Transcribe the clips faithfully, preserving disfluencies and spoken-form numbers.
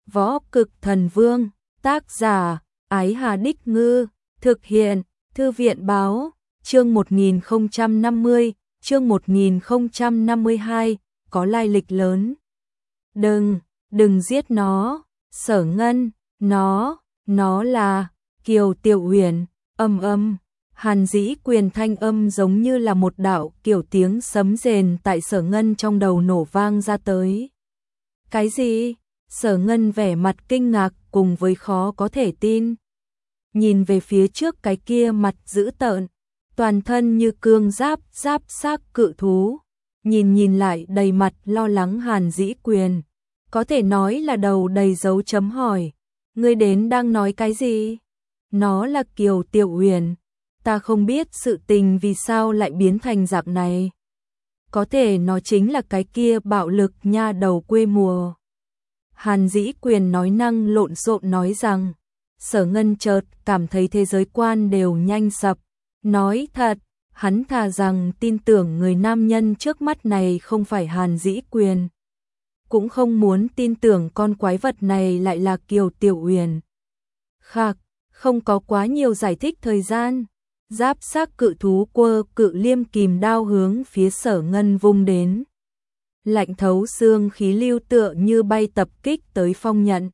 Võ Cực Thần Vương, tác giả, Ái Hà Đích Ngư, thực hiện, Thư viện Báo, chương một nghìn không trăm năm mươi, chương một nghìn không trăm năm mươi hai, có lai lịch lớn. Đừng, đừng giết nó, Sở Ngân, nó, nó là, Kiều Tiểu Uyển, âm âm. Hàn Dĩ Quyền thanh âm giống như là một đạo kiểu tiếng sấm rền tại Sở Ngân trong đầu nổ vang ra tới. Cái gì? Sở Ngân vẻ mặt kinh ngạc cùng với khó có thể tin. Nhìn về phía trước cái kia mặt dữ tợn, toàn thân như cương giáp, giáp xác cự thú. Nhìn nhìn lại đầy mặt lo lắng Hàn Dĩ Quyền. Có thể nói là đầu đầy dấu chấm hỏi. Ngươi đến đang nói cái gì? Nó là Kiều Tiểu Uyển. Ta không biết sự tình vì sao lại biến thành dạng này. Có thể nó chính là cái kia bạo lực nha đầu quê mùa. Hàn Dĩ Quyền nói năng lộn xộn nói rằng, Sở Ngân chợt cảm thấy thế giới quan đều nhanh sập. Nói thật, hắn thà rằng tin tưởng người nam nhân trước mắt này không phải Hàn Dĩ Quyền. Cũng không muốn tin tưởng con quái vật này lại là Kiều Tiểu Uyển. Khạc, không có quá nhiều giải thích thời gian. Giáp xác cự thú quơ cự liêm kìm đao hướng phía Sở Ngân vung đến. Lạnh thấu xương khí lưu tựa như bay tập kích tới phong nhận.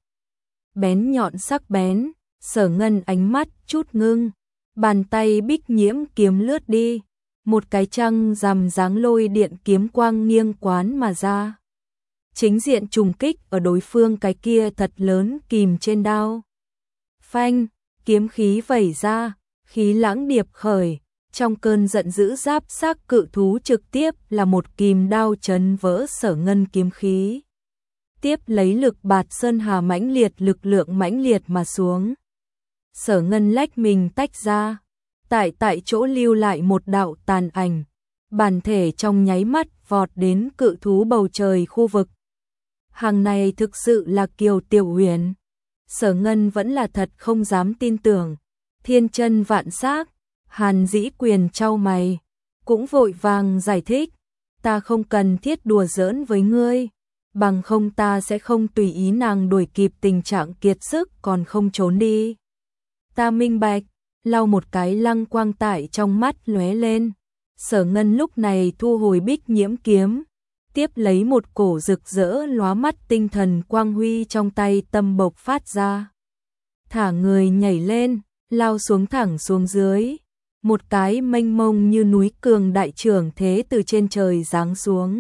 Bén nhọn sắc bén, Sở Ngân ánh mắt chút ngưng, bàn tay bích nhiễm kiếm lướt đi, một cái trăng rằm dáng lôi điện kiếm quang nghiêng quán mà ra. Chính diện trùng kích ở đối phương cái kia thật lớn kìm trên đao. Phanh, kiếm khí vẩy ra, khí lãng điệp khởi, trong cơn giận dữ giáp xác cự thú trực tiếp là một kìm đao chấn vỡ Sở Ngân kiếm khí. Tiếp lấy lực bạt sơn hà mãnh liệt lực lượng mãnh liệt mà xuống. Sở Ngân lách mình tách ra, tại tại chỗ lưu lại một đạo tàn ảnh, bản thể trong nháy mắt vọt đến cự thú bầu trời khu vực. Hàng này thực sự là Kiều Tiểu Uyển. Sở Ngân vẫn là thật không dám tin tưởng. Thiên chân vạn xác, Hàn Dĩ Quyền chau mày, cũng vội vàng giải thích, ta không cần thiết đùa giỡn với ngươi, bằng không ta sẽ không tùy ý nàng đuổi kịp tình trạng kiệt sức còn không trốn đi. Ta minh bạch, lau một cái lăng quang tại trong mắt lóe lên. Sở Ngân lúc này thu hồi bích nhiễm kiếm, tiếp lấy một cổ rực rỡ lóa mắt tinh thần quang huy trong tay tâm bộc phát ra. Thả người nhảy lên, lao xuống thẳng xuống dưới, một cái mênh mông như núi cường đại trưởng thế từ trên trời giáng xuống.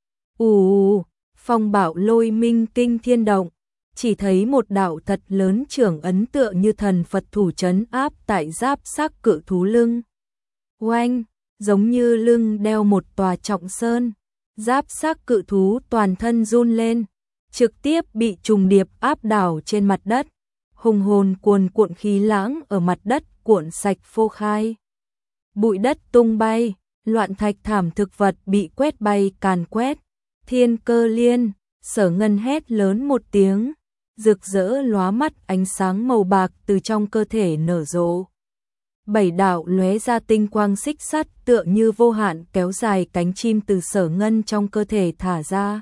Ù, phong bạo lôi minh kinh thiên động, chỉ thấy một đạo thật lớn trưởng ấn tựa như thần Phật thủ trấn áp tại giáp xác cự thú lưng. Oanh, giống như lưng đeo một tòa trọng sơn, giáp xác cự thú toàn thân run lên, trực tiếp bị trùng điệp áp đảo trên mặt đất. Hùng hồn cuồn cuộn khí lãng ở mặt đất cuộn sạch phô khai. Bụi đất tung bay, loạn thạch thảm thực vật bị quét bay càn quét. Thiên Cơ Liên, Sở Ngân hét lớn một tiếng, rực rỡ lóa mắt ánh sáng màu bạc từ trong cơ thể nở rộ. Bảy đạo lóe ra tinh quang xích sắt tựa như vô hạn kéo dài cánh chim từ Sở Ngân trong cơ thể thả ra.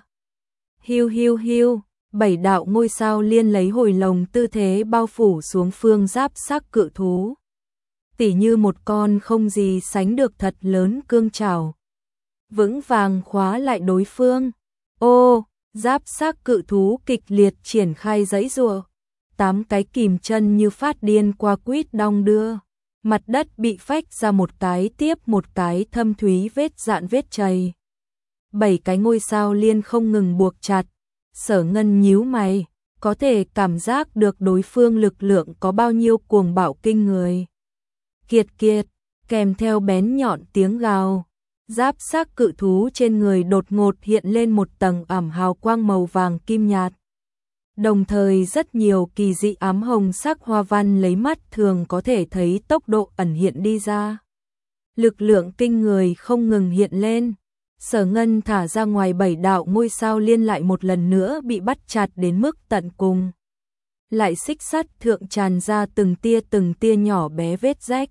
Hiu hiu hiu. Bảy đạo ngôi sao liên lấy hồi lồng tư thế bao phủ xuống phương giáp xác cự thú. Tỉ như một con không gì sánh được thật lớn cương trảo. Vững vàng khóa lại đối phương. Ô, giáp xác cự thú kịch liệt triển khai giãy giụa. Tám cái kìm chân như phát điên qua quýt đong đưa. Mặt đất bị phách ra một cái tiếp một cái thâm thúy vết dạn vết chày. Bảy cái ngôi sao liên không ngừng buộc chặt. Sở Ngân nhíu mày, có thể cảm giác được đối phương lực lượng có bao nhiêu cuồng bạo kinh người. Kiệt kiệt, kèm theo bén nhọn tiếng gào, giáp xác cự thú trên người đột ngột hiện lên một tầng ảm hào quang màu vàng kim nhạt. Đồng thời rất nhiều kỳ dị ám hồng sắc hoa văn lấy mắt thường có thể thấy tốc độ ẩn hiện đi ra. Lực lượng kinh người không ngừng hiện lên. Sở Ngân thả ra ngoài bảy đạo ngôi sao liên lại một lần nữa bị bắt chặt đến mức tận cùng. Lại xích sắt thượng tràn ra từng tia từng tia nhỏ bé vết rách.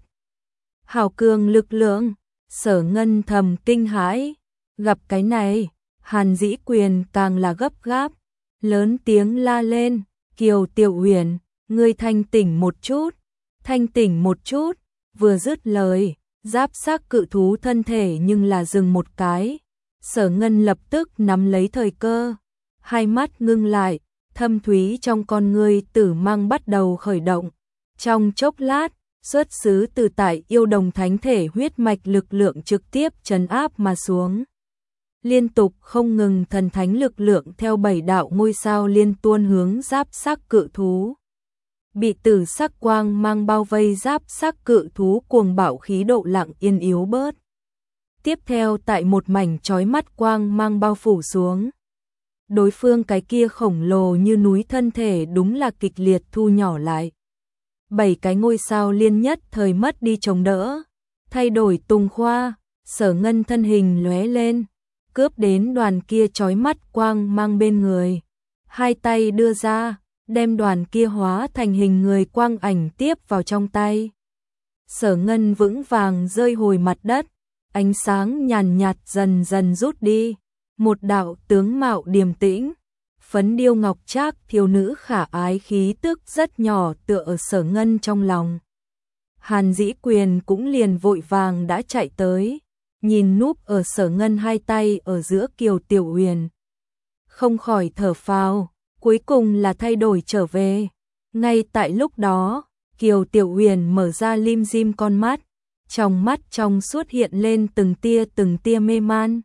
Hào cường lực lượng, Sở Ngân thầm kinh hãi. Gặp cái này, Hàn Dĩ Quyền càng là gấp gáp, lớn tiếng la lên, Kiều Tiểu Uyển, ngươi thanh tỉnh một chút, thanh tỉnh một chút, vừa dứt lời, giáp xác cự thú thân thể nhưng là dừng một cái. Sở Ngân lập tức nắm lấy thời cơ, hai mắt ngưng lại, thâm thúy trong con ngươi tử mang bắt đầu khởi động. Trong chốc lát, xuất xứ từ tại yêu đồng thánh thể huyết mạch lực lượng trực tiếp trấn áp mà xuống. Liên tục không ngừng thần thánh lực lượng theo bảy đạo ngôi sao liên tuôn hướng giáp xác cự thú. Bị tử sắc quang mang bao vây giáp xác cự thú cuồng bạo khí độ lặng yên yếu bớt. Tiếp theo tại một mảnh chói mắt quang mang bao phủ xuống. Đối phương cái kia khổng lồ như núi thân thể đúng là kịch liệt thu nhỏ lại. Bảy cái ngôi sao liên nhất thời mất đi chống đỡ, thay đổi tung khoa, Sở Ngân thân hình lóe lên, cướp đến đoàn kia chói mắt quang mang bên người. Hai tay đưa ra, đem đoàn kia hóa thành hình người quang ảnh tiếp vào trong tay. Sở Ngân vững vàng rơi hồi mặt đất, ánh sáng nhàn nhạt dần dần rút đi, một đạo tướng mạo điềm tĩnh, phấn điêu ngọc trác thiếu nữ khả ái khí tức rất nhỏ tựa ở Sở Ngân trong lòng. Hàn Dĩ Quyền cũng liền vội vàng đã chạy tới, nhìn núp ở Sở Ngân hai tay ở giữa Kiều Tiểu Uyển, không khỏi thở phào, cuối cùng là thay đổi trở về. Ngay tại lúc đó, Kiều Tiểu Uyển mở ra lim dim con mắt, trong mắt trong suốt hiện lên từng tia từng tia mê man.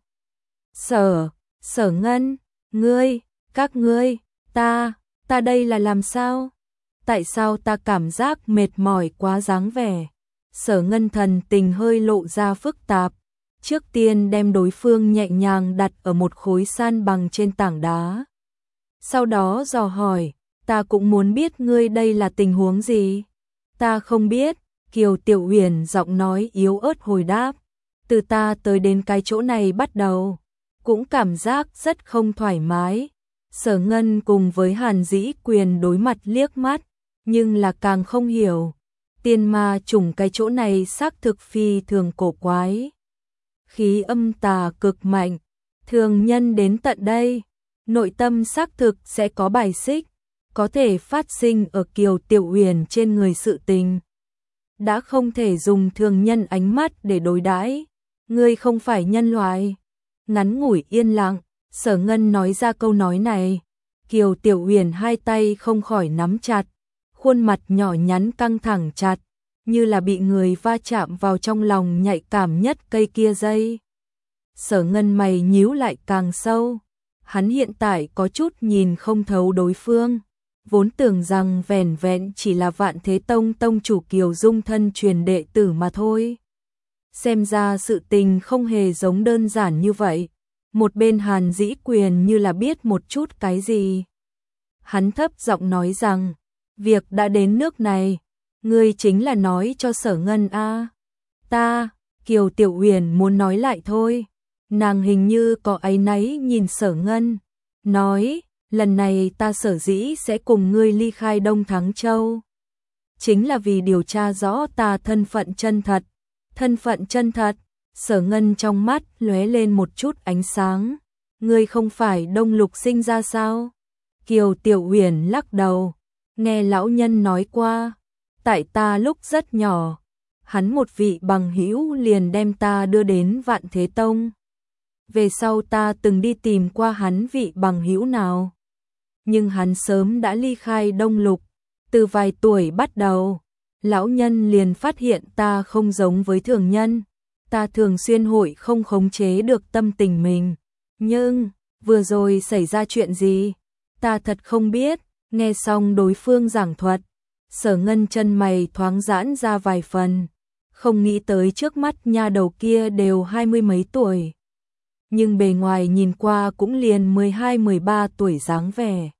Sở, Sở Ngân, ngươi, các ngươi, ta, ta đây là làm sao? Tại sao ta cảm giác mệt mỏi quá dáng vẻ? Sở Ngân thần tình hơi lộ ra phức tạp, trước tiên đem đối phương nhẹ nhàng đặt ở một khối san bằng trên tảng đá. Sau đó dò hỏi, ta cũng muốn biết ngươi đây là tình huống gì? Ta không biết, Kiều Tiểu Uyển giọng nói yếu ớt hồi đáp, từ ta tới đến cái chỗ này bắt đầu, cũng cảm giác rất không thoải mái. Sở Ngân cùng với Hàn Dĩ Quyền đối mặt liếc mắt, nhưng là càng không hiểu. Tiên ma trùng cái chỗ này xác thực phi thường cổ quái. Khí âm tà cực mạnh, thường nhân đến tận đây, nội tâm xác thực sẽ có bài xích, có thể phát sinh ở Kiều Tiểu Uyển trên người sự tình. Đã không thể dùng thường nhân ánh mắt để đối đãi, ngươi không phải nhân loại. Ngắn ngủi yên lặng, Sở Ngân nói ra câu nói này, Kiều Tiểu Uyển hai tay không khỏi nắm chặt, khuôn mặt nhỏ nhắn căng thẳng chặt, như là bị người va chạm vào trong lòng nhạy cảm nhất cây kia dây. Sở Ngân mày nhíu lại càng sâu, hắn hiện tại có chút nhìn không thấu đối phương, vốn tưởng rằng vẻn vẹn chỉ là Vạn Thế Tông tông chủ Kiều Dung thân truyền đệ tử mà thôi. Xem ra sự tình không hề giống đơn giản như vậy. Một bên Hàn Dĩ Quyền như là biết một chút cái gì. Hắn thấp giọng nói rằng, việc đã đến nước này, ngươi chính là nói cho Sở Ngân a? Ta, Kiều Tiểu Uyển muốn nói lại thôi. Nàng hình như có áy náy nhìn Sở Ngân, nói, lần này ta sở dĩ sẽ cùng ngươi ly khai Đông Thắng Châu, chính là vì điều tra rõ ta thân phận chân thật. Thân phận chân thật, Sở Ngân trong mắt lóe lên một chút ánh sáng. Ngươi không phải Đông Lục sinh ra sao? Kiều Tiểu Uyển lắc đầu, nghe lão nhân nói qua, tại ta lúc rất nhỏ, hắn một vị bằng hữu liền đem ta đưa đến Vạn Thế Tông. Về sau ta từng đi tìm qua hắn vị bằng hữu nào, nhưng hắn sớm đã ly khai Đông Lục. Từ vài tuổi bắt đầu, lão nhân liền phát hiện ta không giống với thường nhân, ta thường xuyên hội không khống chế được tâm tình mình. Nhưng, vừa rồi xảy ra chuyện gì? Ta thật không biết. Nghe xong đối phương giảng thuật, Sở Ngân chân mày thoáng giãn ra vài phần, không nghĩ tới trước mắt nha đầu kia đều hai mươi mấy tuổi, nhưng bề ngoài nhìn qua cũng liền mười hai mười ba tuổi dáng vẻ.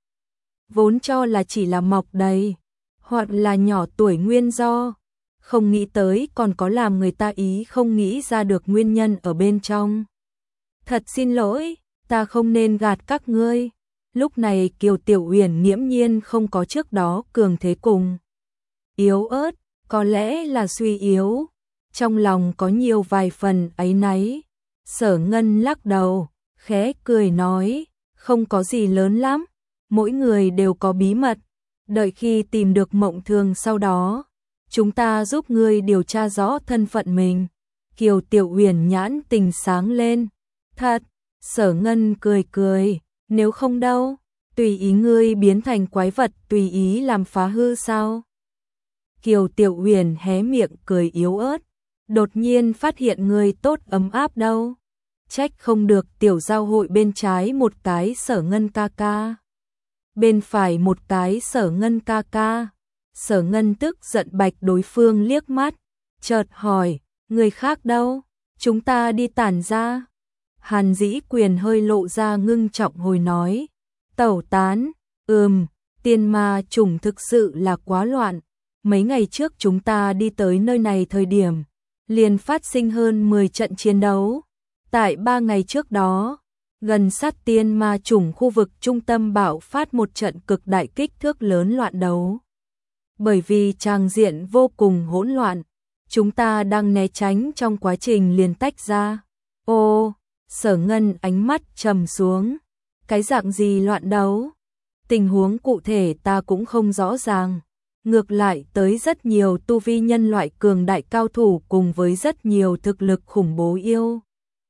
Vốn cho là chỉ là mọc đầy, hoặc là nhỏ tuổi nguyên do, không nghĩ tới còn có làm người ta ý không nghĩ ra được nguyên nhân ở bên trong. Thật xin lỗi, ta không nên gạt các ngươi. Lúc này Kiều Tiểu Uyển nghiễm nhiên không có trước đó cường thế cùng yếu ớt, có lẽ là suy yếu, trong lòng có nhiều vài phần áy náy. Sở Ngân lắc đầu, khẽ cười nói, không có gì lớn lắm, mỗi người đều có bí mật, Đợi khi tìm được Mộng Thường sau đó, chúng ta giúp ngươi điều tra rõ thân phận mình. Kiều Tiểu Uyển nhãn tình sáng lên. Thật, Sở Ngân cười cười, nếu không đâu, tùy ý ngươi biến thành quái vật, tùy ý làm phá hư sao? Kiều Tiểu Uyển hé miệng cười yếu ớt, đột nhiên phát hiện ngươi tốt ấm áp đâu. Trách không được tiểu giao hội bên trái một cái Sở Ngân ca ca, bên phải một cái Sở Ngân ca ca. Sở Ngân tức giận bạch đối phương liếc mắt, chợt hỏi, người khác đâu, chúng ta đi tản ra. Hàn Dĩ Quyền hơi lộ ra ngưng trọng hồi nói, tẩu tán, ừm, tiên ma chủng thực sự là quá loạn. Mấy ngày trước chúng ta đi tới nơi này thời điểm, liền phát sinh hơn mười trận chiến đấu. Tại ba ngày trước đó, gần sát tiên ma chủng khu vực trung tâm bạo phát một trận cực đại kích thước lớn loạn đấu. Bởi vì tràng diện vô cùng hỗn loạn, chúng ta đang né tránh trong quá trình liền tách ra. Ô, Sở Ngân ánh mắt trầm xuống, cái dạng gì loạn đấu? Tình huống cụ thể ta cũng không rõ ràng. Ngược lại tới rất nhiều tu vi nhân loại cường đại cao thủ cùng với rất nhiều thực lực khủng bố yêu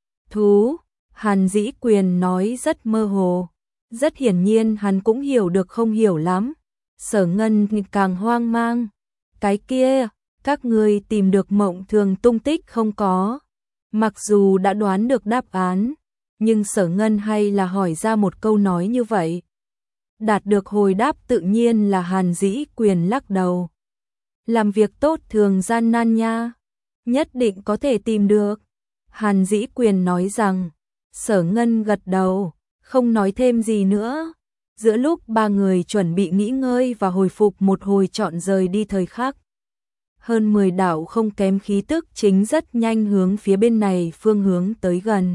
thú. Hàn Dĩ Quyền nói rất mơ hồ, rất hiển nhiên hắn cũng hiểu được không hiểu lắm. Sở Ngân càng hoang mang, cái kia, các ngươi tìm được Mộng Thường tung tích không có? Mặc dù đã đoán được đáp án, nhưng Sở Ngân hay là hỏi ra một câu nói như vậy. Đạt được hồi đáp tự nhiên là Hàn Dĩ Quyền lắc đầu. Làm việc tốt thường gian nan nha, nhất định có thể tìm được. Hàn Dĩ Quyền nói rằng. Sở Ngân gật đầu, không nói thêm gì nữa. Giữa lúc ba người chuẩn bị nghỉ ngơi và hồi phục một hồi chọn rời đi thời khắc, hơn mười đạo không kém khí tức chính rất nhanh hướng phía bên này phương hướng tới gần.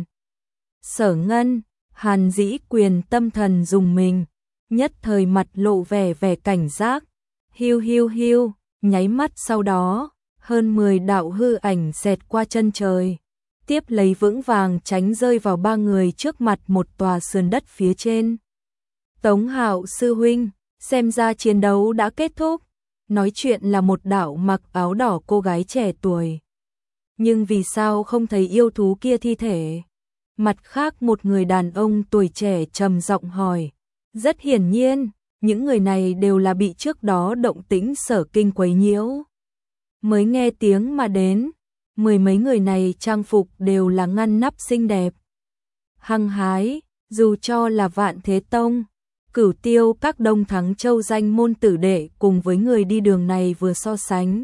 Sở Ngân, Hàn Dĩ Quyền tâm thần dùng mình, nhất thời mặt lộ vẻ vẻ cảnh giác. Hiu hiu hiu, nháy mắt sau đó, hơn mười đạo hư ảnh xẹt qua chân trời, tiếp lấy vững vàng tránh rơi vào ba người trước mặt một tòa sườn đất phía trên. Tống Hạo sư huynh, xem ra chiến đấu đã kết thúc. Nói chuyện là một đạo mặc áo đỏ cô gái trẻ tuổi. Nhưng vì sao không thấy yêu thú kia thi thể? Mặt khác một người đàn ông tuổi trẻ trầm giọng hỏi. Rất hiển nhiên, những người này đều là bị trước đó động tĩnh Sở Kinh quấy nhiễu, mới nghe tiếng mà đến. Mười mấy người này trang phục đều là ngăn nắp xinh đẹp, hăng hái, dù cho là Vạn Thế Tông, Cửu Tiêu các Đông Thắng Châu danh môn tử đệ cùng với người đi đường này vừa so sánh,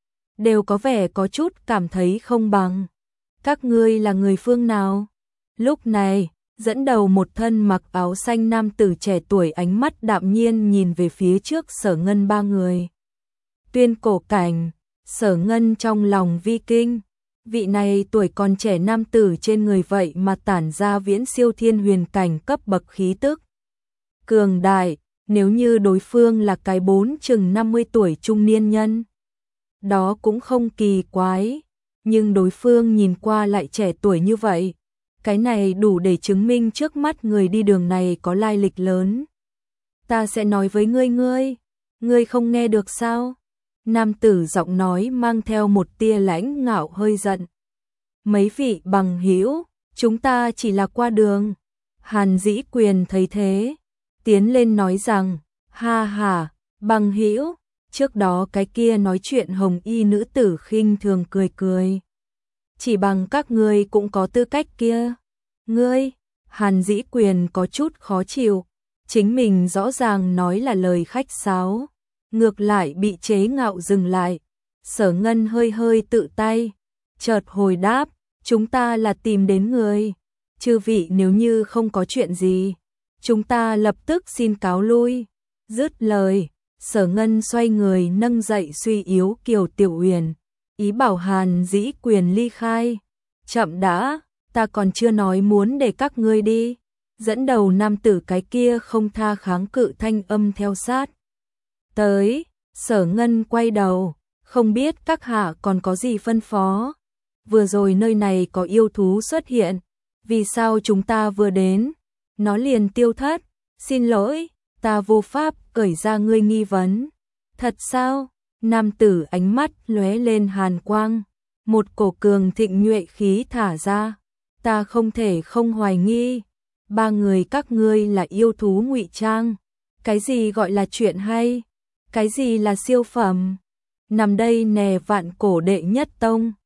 đều có vẻ có chút cảm thấy không bằng. Các ngươi là người phương nào? Lúc này, dẫn đầu một thân mặc áo xanh nam tử trẻ tuổi ánh mắt đạm nhiên nhìn về phía trước Sở Ngân ba người. Tuyên cổ cảnh, Sở Ngân trong lòng vi kinh, vị này tuổi còn trẻ nam tử trên người vậy mà tản ra viễn siêu thiên huyền cảnh cấp bậc khí tức cường đại. Nếu như đối phương là cái bốn chừng năm mươi tuổi trung niên nhân, đó cũng không kỳ quái, nhưng đối phương nhìn qua lại trẻ tuổi như vậy, cái này đủ để chứng minh trước mắt người đi đường này có lai lịch lớn. Ta sẽ nói với ngươi ngươi, ngươi không nghe được sao? Nam tử giọng nói mang theo một tia lãnh ngạo hơi giận. Mấy vị bằng hữu, chúng ta chỉ là qua đường. Hàn Dĩ Quyền thấy thế, tiến lên nói rằng, ha ha, bằng hữu, trước đó cái kia nói chuyện hồng y nữ tử khinh thường cười cười. Chỉ bằng các ngươi cũng có tư cách kia. Ngươi, Hàn Dĩ Quyền có chút khó chịu, chính mình rõ ràng nói là lời khách sáo, ngược lại bị chế ngạo dừng lại. Sở Ngân hơi hơi tự tay, chợt hồi đáp, chúng ta là tìm đến người. Chư vị nếu như không có chuyện gì, chúng ta lập tức xin cáo lui. Dứt lời, Sở Ngân xoay người nâng dậy suy yếu Kiều Tiểu Uyển, ý bảo Hàn Dĩ Quyền ly khai. Chậm đã, ta còn chưa nói muốn để các ngươi đi. Dẫn đầu nam tử cái kia không tha kháng cự thanh âm theo sát tới. Sở Ngân quay đầu, không biết các hạ còn có gì phân phó. Vừa rồi nơi này có yêu thú xuất hiện, vì sao chúng ta vừa đến nó liền tiêu thất? Xin lỗi, ta vô pháp cởi ra ngươi nghi vấn. Thật sao? Nam tử ánh mắt lóe lên hàn quang, một cổ cường thịnh nhuệ khí thả ra. Ta không thể không hoài nghi, ba người các ngươi là yêu thú ngụy trang. Cái gì gọi là chuyện hay? Cái gì là siêu phẩm? Nằm đây nè vạn cổ đệ nhất tông,